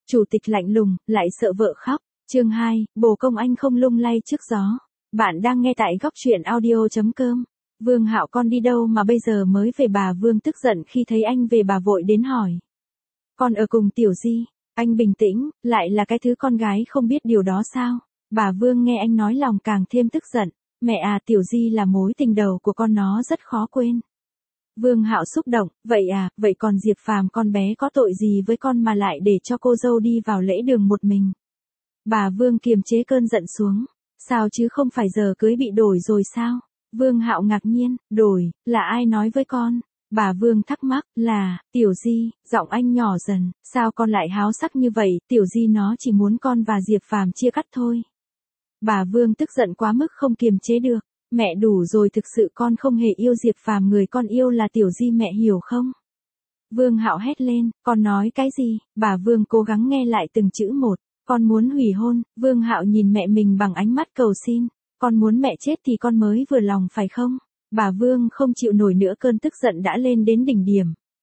Chủ tịch lạnh lùng, lại sợ vợ khóc. Chương 2, bồ công anh không lung lay trước gió. Bạn đang nghe tại góc truyện audio.com. Vương Hạo con đi đâu mà bây giờ mới về? Bà Vương tức giận khi thấy anh về, bà vội đến hỏi. Con ở cùng Tiểu Di. Anh bình tĩnh, lại là cái thứ con gái không biết điều đó sao? Bà Vương nghe anh nói lòng càng thêm tức giận. Mẹ à, Tiểu Di là mối tình đầu của con, nó rất khó quên. Vương Hạo xúc động, vậy à, vậy còn Diệp Phàm con bé có tội gì với con mà lại để cho cô dâu đi vào lễ đường một mình? Bà Vương kiềm chế cơn giận xuống. Sao chứ, không phải giờ cưới bị đổi rồi sao? Vương Hạo ngạc nhiên, đổi, là ai nói với con? Bà Vương thắc mắc, là, Tiểu Di. Giọng anh nhỏ dần, sao con lại háo sắc như vậy? Tiểu Di nó chỉ muốn con và Diệp Phàm chia cắt thôi. Bà Vương tức giận quá mức không kiềm chế được. Mẹ đủ rồi, thực sự con không hề yêu Diệp Phàm, người con yêu là Tiểu Di, mẹ hiểu không? Vương Hạo hét lên, con nói cái gì? Bà Vương cố gắng nghe lại từng chữ một. Con muốn hủy hôn. Vương Hạo nhìn mẹ mình bằng ánh mắt cầu xin. Con muốn mẹ chết thì con mới vừa lòng phải không? Bà Vương không chịu nổi nữa, cơn tức giận đã lên đến đỉnh điểm.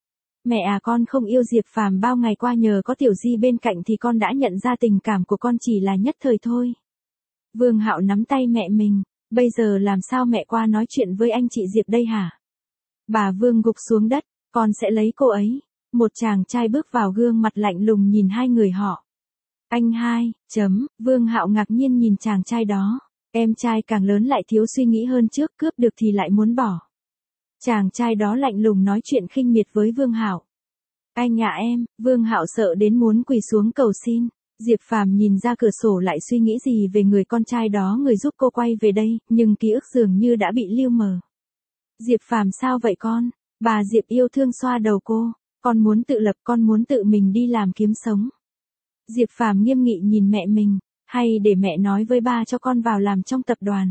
Mẹ à, con không yêu Diệp Phàm, bao ngày qua nhờ có Tiểu Di bên cạnh thì con đã nhận ra tình cảm của con chỉ là nhất thời thôi. Vương Hạo nắm tay mẹ mình. Bây giờ làm sao mẹ qua nói chuyện với anh chị Diệp đây hả? Bà Vương gục xuống đất, con sẽ lấy cô ấy. Một chàng trai bước vào, gương mặt lạnh lùng nhìn hai người họ. Anh hai, Vương Hạo ngạc nhiên nhìn chàng trai đó. Em trai càng lớn lại thiếu suy nghĩ hơn trước, cướp được thì lại muốn bỏ. Chàng trai đó lạnh lùng nói chuyện khinh miệt với Vương Hạo. Anh à em. Vương Hạo sợ đến muốn quỳ xuống cầu xin. Diệp Phàm nhìn ra cửa sổ lại suy nghĩ gì về người con trai đó, người giúp cô quay về đây, nhưng ký ức dường như đã bị lưu mờ. Diệp Phàm sao vậy con? Bà Diệp yêu thương xoa đầu cô. Con muốn tự lập, con muốn tự mình đi làm kiếm sống. Diệp Phàm nghiêm nghị nhìn mẹ mình. Hay để mẹ nói với ba cho con vào làm trong tập đoàn.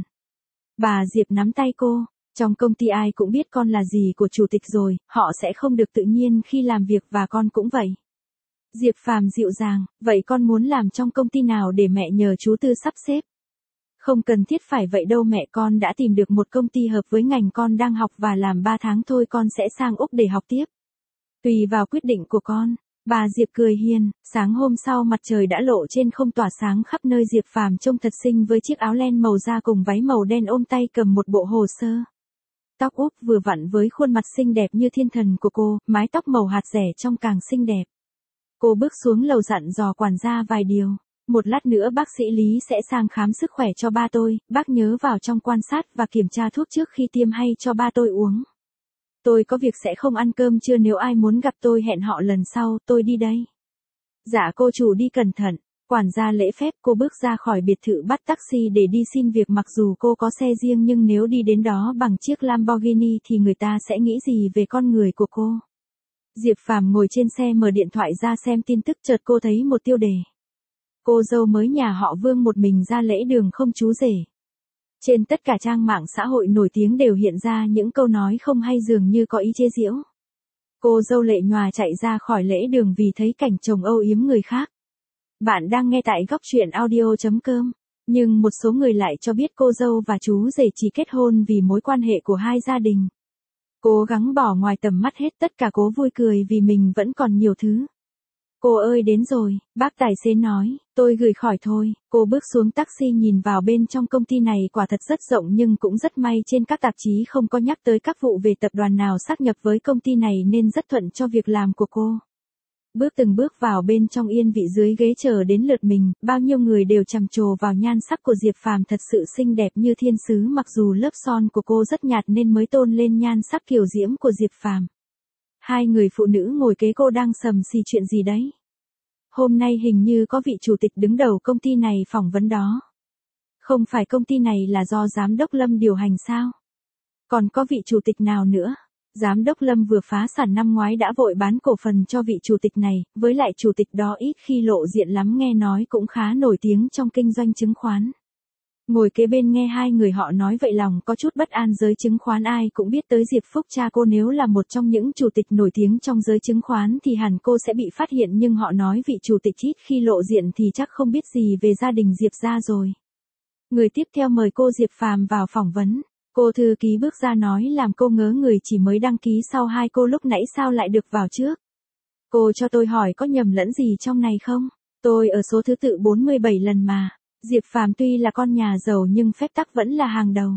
Bà Diệp nắm tay cô. Trong công ty ai cũng biết con là gì của chủ tịch rồi, họ sẽ không được tự nhiên khi làm việc, và con cũng vậy. Diệp Phàm dịu dàng, vậy con muốn làm trong công ty nào để mẹ nhờ chú Tư sắp xếp? Không cần thiết phải vậy đâu mẹ, con đã tìm được một công ty hợp với ngành con đang học và làm 3 tháng thôi con sẽ sang Úc để học tiếp. Tùy vào quyết định của con. Bà Diệp cười hiền. Sáng hôm sau mặt trời đã lộ trên không, tỏa sáng khắp nơi. Diệp Phàm trông thật xinh với chiếc áo len màu da cùng váy màu đen, ôm tay cầm một bộ hồ sơ. Tóc úp vừa vặn với khuôn mặt xinh đẹp như thiên thần của cô, mái tóc màu hạt rẻ trông càng xinh đẹp. Cô bước xuống lầu dặn dò quản gia vài điều. Một lát nữa bác sĩ Lý sẽ sang khám sức khỏe cho ba tôi, bác nhớ vào trong quan sát và kiểm tra thuốc trước khi tiêm hay cho ba tôi uống. Tôi có việc sẽ không ăn cơm trưa, nếu ai muốn gặp tôi hẹn họ lần sau, tôi đi đây. Dạ cô chủ đi cẩn thận. Quản gia lễ phép. Cô bước ra khỏi biệt thự bắt taxi để đi xin việc. Mặc dù cô có xe riêng nhưng nếu đi đến đó bằng chiếc Lamborghini thì người ta sẽ nghĩ gì về con người của cô. Diệp Phàm ngồi trên xe mở điện thoại ra xem tin tức, chợt cô thấy một tiêu đề. Cô dâu mới nhà họ Vương một mình ra lễ đường không chú rể. Trên tất cả trang mạng xã hội nổi tiếng đều hiện ra những câu nói không hay, dường như có ý chế giễu. Cô dâu lệ nhòa chạy ra khỏi lễ đường vì thấy cảnh chồng âu yếm người khác. Bạn đang nghe tại góc truyện audio.com. Nhưng một số người lại cho biết cô dâu và chú rể chỉ kết hôn vì mối quan hệ của hai gia đình. Cố gắng bỏ ngoài tầm mắt hết tất cả, cố vui cười vì mình vẫn còn nhiều thứ. Cô ơi đến rồi, bác tài xế nói, tôi gửi khỏi thôi. Cô bước xuống taxi nhìn vào bên trong. Công ty này quả thật rất rộng, nhưng cũng rất may trên các tạp chí không có nhắc tới các vụ về tập đoàn nào sáp nhập với công ty này nên rất thuận cho việc làm của cô. Từng bước vào bên trong, yên vị dưới ghế chờ đến lượt mình, bao nhiêu người đều trầm trồ vào nhan sắc của Diệp Phàm, thật sự xinh đẹp như thiên sứ, mặc dù lớp son của cô rất nhạt nên mới tôn lên nhan sắc kiều diễm của Diệp Phàm. Hai người phụ nữ ngồi kế cô đang sầm xì chuyện gì đấy. Hôm nay hình như có vị chủ tịch đứng đầu công ty này phỏng vấn đó. Không phải công ty này là do giám đốc Lâm điều hành sao? Còn có vị chủ tịch nào nữa? Giám đốc Lâm vừa phá sản năm ngoái đã vội bán cổ phần cho vị chủ tịch này, với lại chủ tịch đó ít khi lộ diện lắm, nghe nói cũng khá nổi tiếng trong kinh doanh chứng khoán. Ngồi kế bên nghe hai người họ nói vậy lòng có chút bất an. Giới chứng khoán ai cũng biết tới Diệp Phúc cha cô, nếu là một trong những chủ tịch nổi tiếng trong giới chứng khoán thì hẳn cô sẽ bị phát hiện, nhưng họ nói vị chủ tịch ít khi lộ diện thì chắc không biết gì về gia đình Diệp gia rồi. Người tiếp theo mời cô Diệp Phàm vào phỏng vấn. Cô thư ký bước ra nói làm cô ngớ người, chỉ mới đăng ký sau 2 cô lúc nãy sao lại được vào trước. Cô cho tôi hỏi có nhầm lẫn gì trong này không? Tôi ở số thứ tự 47 lần mà. Diệp Phàm tuy là con nhà giàu nhưng phép tắc vẫn là hàng đầu.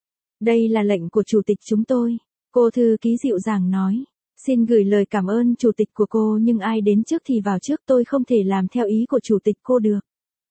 Đây là lệnh của chủ tịch chúng tôi. Cô thư ký dịu dàng nói. Xin gửi lời cảm ơn chủ tịch của cô nhưng ai đến trước thì vào trước, tôi không thể làm theo ý của chủ tịch cô được.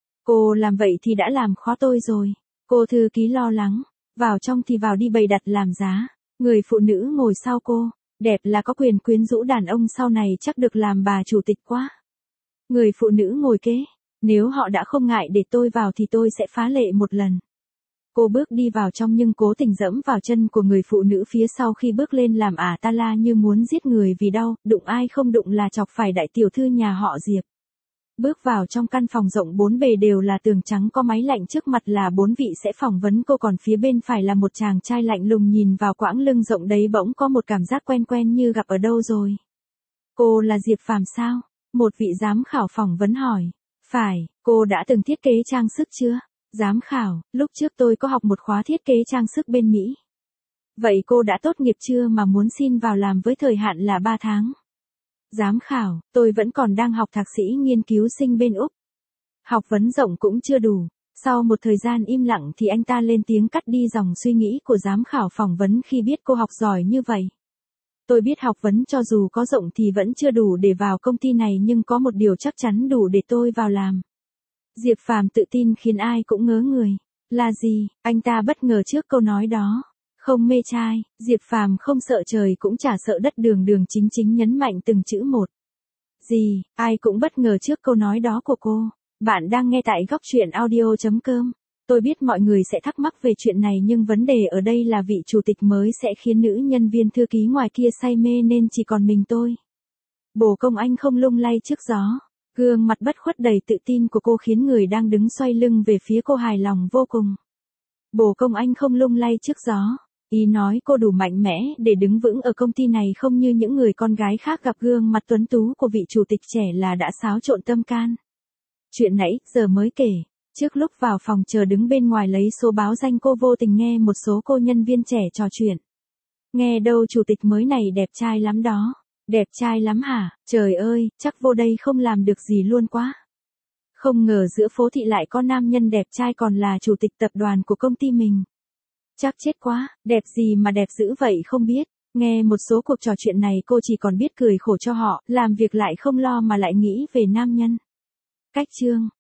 Cô làm vậy thì đã làm khó tôi rồi. Cô thư ký lo lắng. Vào trong thì vào đi, bày đặt làm giá. Người phụ nữ ngồi sau cô. Đẹp là có quyền quyến rũ đàn ông sau này chắc được làm bà chủ tịch quá. Người phụ nữ ngồi kế. Nếu họ đã không ngại để tôi vào thì tôi sẽ phá lệ một lần. Cô bước đi vào trong nhưng cố tình dẫm vào chân của người phụ nữ phía sau khi bước lên làm ả ta la như muốn giết người vì đau, đụng ai không đụng là chọc phải đại tiểu thư nhà họ Diệp. Bước vào trong căn phòng rộng 4 bề đều là tường trắng, có máy lạnh, trước mặt là 4 vị sẽ phỏng vấn cô, còn phía bên phải là một chàng trai lạnh lùng nhìn vào quãng lưng rộng đấy, bỗng có một cảm giác quen quen như gặp ở đâu rồi. Cô là Diệp Phàm sao? Một vị giám khảo phỏng vấn hỏi. Phải, cô đã từng thiết kế trang sức chưa? Giám khảo, lúc trước tôi có học một khóa thiết kế trang sức bên Mỹ. Vậy cô đã tốt nghiệp chưa mà muốn xin vào làm với thời hạn là 3 tháng? Giám khảo, tôi vẫn còn đang học thạc sĩ nghiên cứu sinh bên Úc. Học vấn rộng cũng chưa đủ. Sau một thời gian im lặng thì anh ta lên tiếng cắt đi dòng suy nghĩ của giám khảo phỏng vấn khi biết cô học giỏi như vậy. Tôi biết học vấn cho dù có rộng thì vẫn chưa đủ để vào công ty này, nhưng có một điều chắc chắn đủ để tôi vào làm. Diệp Phàm tự tin khiến ai cũng ngớ người. Là gì? Anh ta bất ngờ trước câu nói đó. Không mê trai, Diệp Phàm không sợ trời cũng chả sợ đất, đường đường chính chính nhấn mạnh từng chữ một. Gì? Ai cũng bất ngờ trước câu nói đó của cô. Bạn đang nghe tại góc truyện audio.com. Tôi biết mọi người sẽ thắc mắc về chuyện này nhưng vấn đề ở đây là vị chủ tịch mới sẽ khiến nữ nhân viên thư ký ngoài kia say mê nên chỉ còn mình tôi. Bồ công anh không lung lay trước gió. Gương mặt bất khuất đầy tự tin của cô khiến người đang đứng xoay lưng về phía cô hài lòng vô cùng. Bồ công anh không lung lay trước gió. Ý nói cô đủ mạnh mẽ để đứng vững ở công ty này, không như những người con gái khác gặp gương mặt tuấn tú của vị chủ tịch trẻ là đã xáo trộn tâm can. Chuyện nãy giờ mới kể. Trước lúc vào phòng chờ đứng bên ngoài lấy số báo danh, cô vô tình nghe một số cô nhân viên trẻ trò chuyện. Nghe đâu chủ tịch mới này đẹp trai lắm đó. Đẹp trai lắm hả? Trời ơi, chắc vô đây không làm được gì luôn quá. Không ngờ giữa phố thị lại có nam nhân đẹp trai còn là chủ tịch tập đoàn của công ty mình. Chắc chết quá, đẹp gì mà đẹp dữ vậy không biết. Nghe một số cuộc trò chuyện này cô chỉ còn biết cười khổ cho họ, làm việc lại không lo mà lại nghĩ về nam nhân. Cách chương.